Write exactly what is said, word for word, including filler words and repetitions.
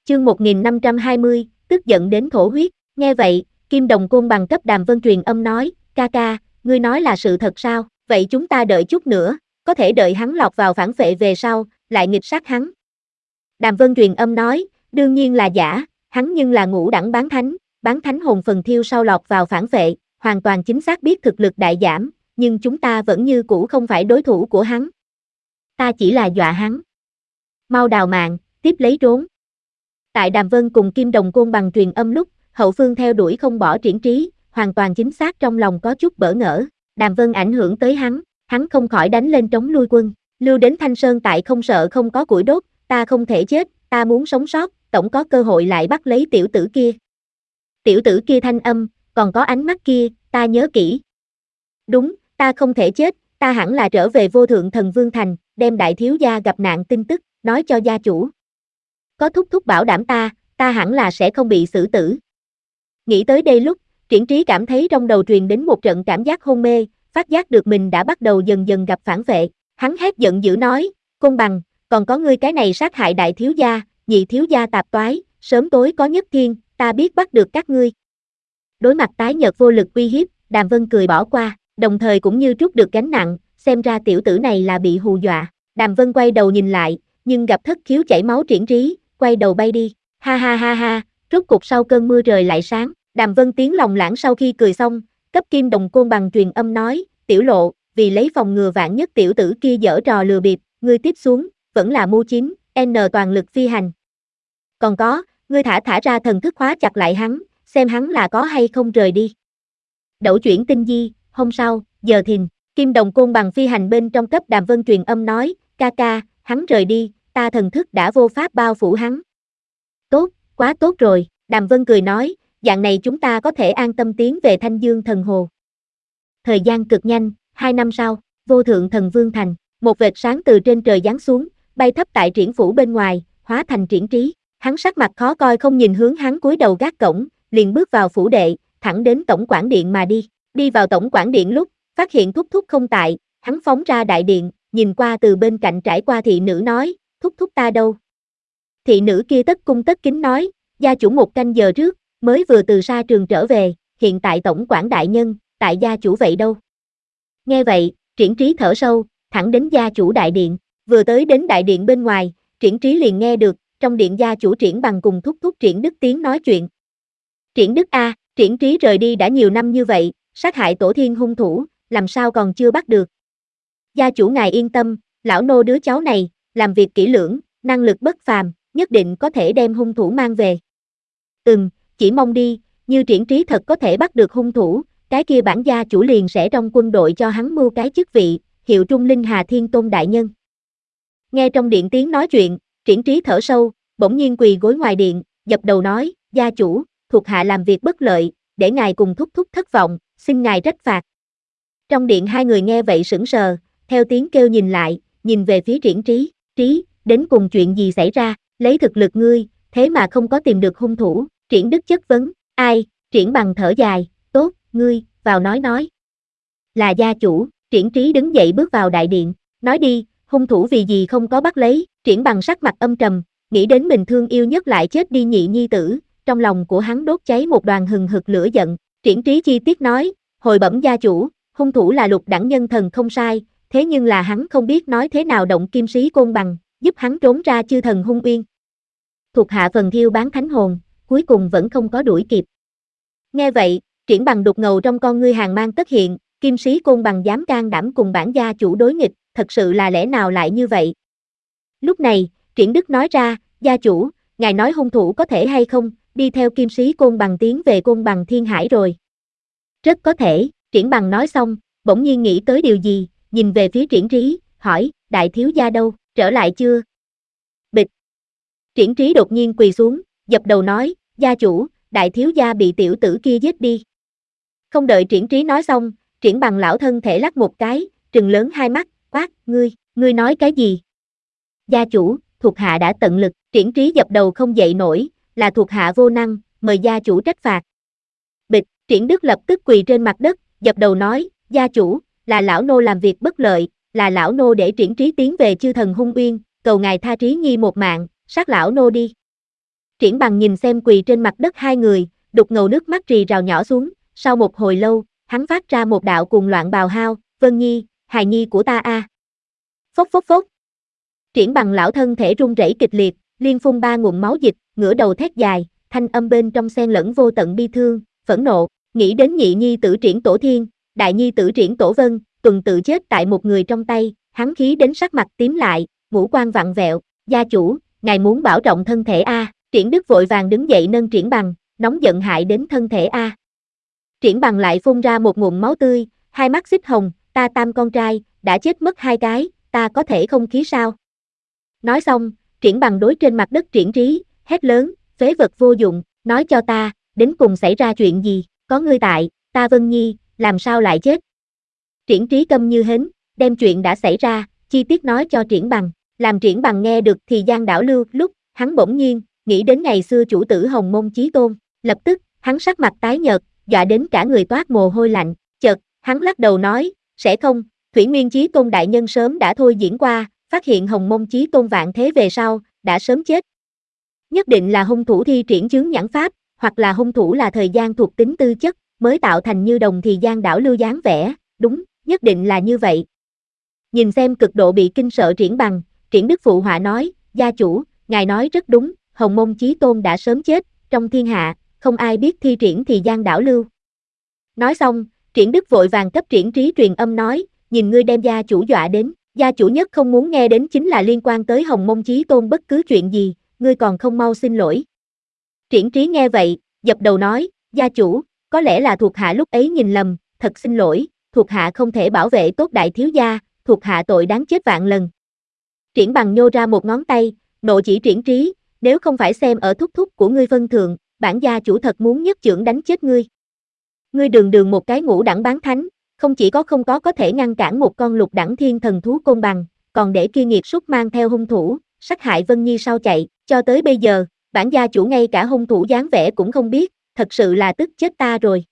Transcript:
Chương một nghìn năm trăm hai mươi, tức giận đến thổ huyết. Nghe vậy, Kim Đồng Côn bằng cấp Đàm Vân truyền âm nói, ca ca, ngươi nói là sự thật sao? Vậy chúng ta đợi chút nữa, có thể đợi hắn lọt vào phản phệ về sau, lại nghịch sát hắn. Đàm Vân truyền âm nói, đương nhiên là giả, hắn nhưng là ngũ đẳng bán thánh, bán thánh hồn phần thiêu sau lọt vào phản phệ, hoàn toàn chính xác biết thực lực đại giảm, nhưng chúng ta vẫn như cũ không phải đối thủ của hắn. Ta chỉ là dọa hắn. Mau đào mạng, tiếp lấy trốn. Tại Đàm Vân cùng Kim Đồng Côn bằng truyền âm lúc, hậu phương theo đuổi không bỏ Triển Trí, hoàn toàn chính xác trong lòng có chút bỡ ngỡ. Đàm Vân ảnh hưởng tới hắn, hắn không khỏi đánh lên trống lui quân. Lưu đến Thanh Sơn tại không sợ không có củi đốt, ta không thể chết, ta muốn sống sót, tổng có cơ hội lại bắt lấy tiểu tử kia. Tiểu tử kia thanh âm, còn có ánh mắt kia, ta nhớ kỹ. Đúng, ta không thể chết, ta hẳn là trở về Vô Thượng Thần Vương Thành, đem đại thiếu gia gặp nạn tin tức, nói cho gia chủ. Có thúc thúc bảo đảm ta, ta hẳn là sẽ không bị xử tử. Nghĩ tới đây lúc, Triển Trí cảm thấy trong đầu truyền đến một trận cảm giác hôn mê, phát giác được mình đã bắt đầu dần dần gặp phản vệ. Hắn hét giận dữ nói, Côn bằng, còn có ngươi cái này sát hại đại thiếu gia, nhị thiếu gia tạp toái, sớm tối có nhất thiên, ta biết bắt được các ngươi. Đối mặt tái nhợt vô lực uy hiếp, Đàm Vân cười bỏ qua, đồng thời cũng như trút được gánh nặng, xem ra tiểu tử này là bị hù dọa. Đàm Vân quay đầu nhìn lại, nhưng gặp thất khiếu chảy máu Triển Trí, quay đầu bay đi. Ha ha ha ha, rốt cục sau cơn mưa trời lại sáng. Đàm Vân tiếng lòng lãng sau khi cười xong, cấp Kim Đồng Côn bằng truyền âm nói, tiểu lộ, vì lấy phòng ngừa vạn nhất tiểu tử kia giở trò lừa bịp, ngươi tiếp xuống, vẫn là mưu chín, N toàn lực phi hành. Còn có, ngươi thả thả ra thần thức khóa chặt lại hắn, xem hắn là có hay không rời đi. Đẩu chuyển tinh di, hôm sau, giờ thìn, Kim Đồng Côn bằng phi hành bên trong cấp Đàm Vân truyền âm nói, ca ca, hắn rời đi, ta thần thức đã vô pháp bao phủ hắn. Tốt, quá tốt rồi, Đàm Vân cười nói, dạng này chúng ta có thể an tâm tiến về Thanh Dương Thần Hồ. Thời gian cực nhanh, hai năm sau, Vô Thượng Thần Vương Thành, một vệt sáng từ trên trời giáng xuống, bay thấp tại Triển phủ bên ngoài, hóa thành Triển Trí. Hắn sắc mặt khó coi không nhìn hướng hắn cúi đầu gác cổng, liền bước vào phủ đệ, thẳng đến tổng quản điện mà đi. Đi vào tổng quản điện lúc, phát hiện thúc thúc không tại, hắn phóng ra đại điện, nhìn qua từ bên cạnh trải qua thị nữ nói, thúc thúc ta đâu? Thị nữ kia tất cung tất kính nói, gia chủ một canh giờ trước, mới vừa từ sa trường trở về, hiện tại tổng quản đại nhân, tại gia chủ vậy đâu? Nghe vậy, Triển Trí thở sâu, thẳng đến gia chủ đại điện, vừa tới đến đại điện bên ngoài, Triển Trí liền nghe được, trong điện gia chủ Triển Bằng cùng thúc thúc Triển Đức Tiến nói chuyện. Triển Đức a, Triển Trí rời đi đã nhiều năm như vậy, sát hại tổ thiên hung thủ, làm sao còn chưa bắt được? Gia chủ ngài yên tâm, lão nô đứa cháu này, làm việc kỹ lưỡng, năng lực bất phàm, nhất định có thể đem hung thủ mang về. Ừm, chỉ mong đi, như Triển Trí thật có thể bắt được hung thủ, cái kia bản gia chủ liền sẽ trong quân đội cho hắn mưu cái chức vị, hiệu Trung Linh Hà Thiên Tôn đại nhân. Nghe trong điện tiếng nói chuyện, Triển Trí thở sâu, bỗng nhiên quỳ gối ngoài điện, dập đầu nói, gia chủ, thuộc hạ làm việc bất lợi, để ngài cùng thúc thúc thất vọng, xin ngài trách phạt. Trong điện hai người nghe vậy sững sờ, theo tiếng kêu nhìn lại, nhìn về phía Triển Trí, Trí, đến cùng chuyện gì xảy ra, lấy thực lực ngươi, thế mà không có tìm được hung thủ, Triển Đức chất vấn, ai, Triển Bằng thở dài, tốt, ngươi, vào nói nói. Là gia chủ, Triển Trí đứng dậy bước vào đại điện, nói đi, hung thủ vì gì không có bắt lấy, Triển Bằng sắc mặt âm trầm, nghĩ đến mình thương yêu nhất lại chết đi nhị nhi tử, trong lòng của hắn đốt cháy một đoàn hừng hực lửa giận, Triển Trí chi tiết nói, hồi bẩm gia chủ, hung thủ là lục đẳng nhân thần không sai, thế nhưng là hắn không biết nói thế nào động kim sĩ Côn bằng, giúp hắn trốn ra chư thần hung uyên. Thuộc hạ phần thiêu bán thánh hồn, cuối cùng vẫn không có đuổi kịp. Nghe vậy, Triển Bằng đục ngầu trong con ngươi hàng mang tất hiện, kim sĩ Côn bằng dám can đảm cùng bản gia chủ đối nghịch, thật sự là lẽ nào lại như vậy? Lúc này, Triển Đức nói ra, gia chủ, ngài nói hung thủ có thể hay không, đi theo kim sĩ Côn bằng tiến về Côn bằng Thiên Hải rồi. Rất có thể, Triển Bằng nói xong, bỗng nhiên nghĩ tới điều gì, nhìn về phía Triển Trí, hỏi, đại thiếu gia đâu, trở lại chưa? Bịch. Triển Trí đột nhiên quỳ xuống, dập đầu nói, gia chủ, đại thiếu gia bị tiểu tử kia giết đi. Không đợi Triển Trí nói xong, Triển Bằng lão thân thể lắc một cái, trừng lớn hai mắt, quát, ngươi, ngươi nói cái gì? Gia chủ, thuộc hạ đã tận lực, Triển Trí dập đầu không dậy nổi, là thuộc hạ vô năng, mời gia chủ trách phạt. Bịch, Triển Đức lập tức quỳ trên mặt đất, dập đầu nói, gia chủ, là lão nô làm việc bất lợi, là lão nô để Triển Trí tiến về chư thần hung uyên, cầu ngài tha Trí nhi một mạng, sát lão nô đi. Triển Bằng nhìn xem quỳ trên mặt đất hai người, đục ngầu nước mắt rì rào nhỏ xuống, sau một hồi lâu, hắn phát ra một đạo cuồng loạn bào hao, Vân Nhi, hài nhi của ta a. À. Phốc phốc phốc. Triển Bằng lão thân thể run rẩy kịch liệt, liên phun ba ngụm máu dịch, ngửa đầu thét dài, thanh âm bên trong xen lẫn vô tận bi thương, phẫn nộ, nghĩ đến nhị nhi tử Triển Tổ Thiên, đại nhi tử Triển Tổ Vân, tuần tự chết tại một người trong tay, hắn khí đến sắc mặt tím lại, ngũ quan vặn vẹo, gia chủ, ngài muốn bảo trọng thân thể a. À. Triển Đức vội vàng đứng dậy nâng Triển Bằng, nóng giận hại đến thân thể a. À. Triển Bằng lại phun ra một ngụm máu tươi, hai mắt xích hồng, ta tam con trai, đã chết mất hai cái, ta có thể không khí sao? Nói xong, Triển Bằng đối trên mặt đất Triển Trí, hét lớn, phế vật vô dụng, nói cho ta, đến cùng xảy ra chuyện gì, có ngươi tại, ta Vân Nhi, làm sao lại chết? Triển Trí câm như hến, đem chuyện đã xảy ra, chi tiết nói cho Triển Bằng, làm Triển Bằng nghe được thì gian đảo lưu, lúc, hắn bỗng nhiên, nghĩ đến ngày xưa chủ tử Hồng Môn Chí Tôn, lập tức, hắn sắc mặt tái nhợt, dọa đến cả người toát mồ hôi lạnh, chợt, hắn lắc đầu nói, sẽ không, Thủy Nguyên Chí Tôn đại nhân sớm đã thôi diễn qua, phát hiện Hồng Môn Chí Tôn vạn thế về sau, đã sớm chết. Nhất định là hung thủ thi triển chướng nhãn pháp, hoặc là hung thủ là thời gian thuộc tính tư chất, mới tạo thành như đồng thì gian đảo lưu dáng vẻ, đúng, nhất định là như vậy. Nhìn xem cực độ bị kinh sợ Triển Bằng, Triển Đức phụ họa nói, gia chủ, ngài nói rất đúng, Hồng Môn Chí Tôn đã sớm chết, trong thiên hạ, không ai biết thi triển thì gian đảo lưu. Nói xong, Triển Đức vội vàng cấp Triển Trí truyền âm nói, nhìn ngươi đem gia chủ dọa đến, gia chủ nhất không muốn nghe đến chính là liên quan tới Hồng Môn Chí Tôn bất cứ chuyện gì, ngươi còn không mau xin lỗi. Triển Trí nghe vậy, dập đầu nói, gia chủ, có lẽ là thuộc hạ lúc ấy nhìn lầm, thật xin lỗi, thuộc hạ không thể bảo vệ tốt đại thiếu gia, thuộc hạ tội đáng chết vạn lần. Triển Bằng nhô ra một ngón tay, nộ chỉ Triển Trí, nếu không phải xem ở thúc thúc của ngươi phân thượng, bản gia chủ thật muốn nhất chưởng đánh chết ngươi. Ngươi đường đường một cái ngũ đẳng bán thánh, không chỉ có không có có thể ngăn cản một con lục đẳng thiên thần thú côn bằng, còn để kia nghiệt súc mang theo hung thủ, sát hại Vân Nhi sau chạy, cho tới bây giờ, bản gia chủ ngay cả hung thủ dáng vẻ cũng không biết, thật sự là tức chết ta rồi.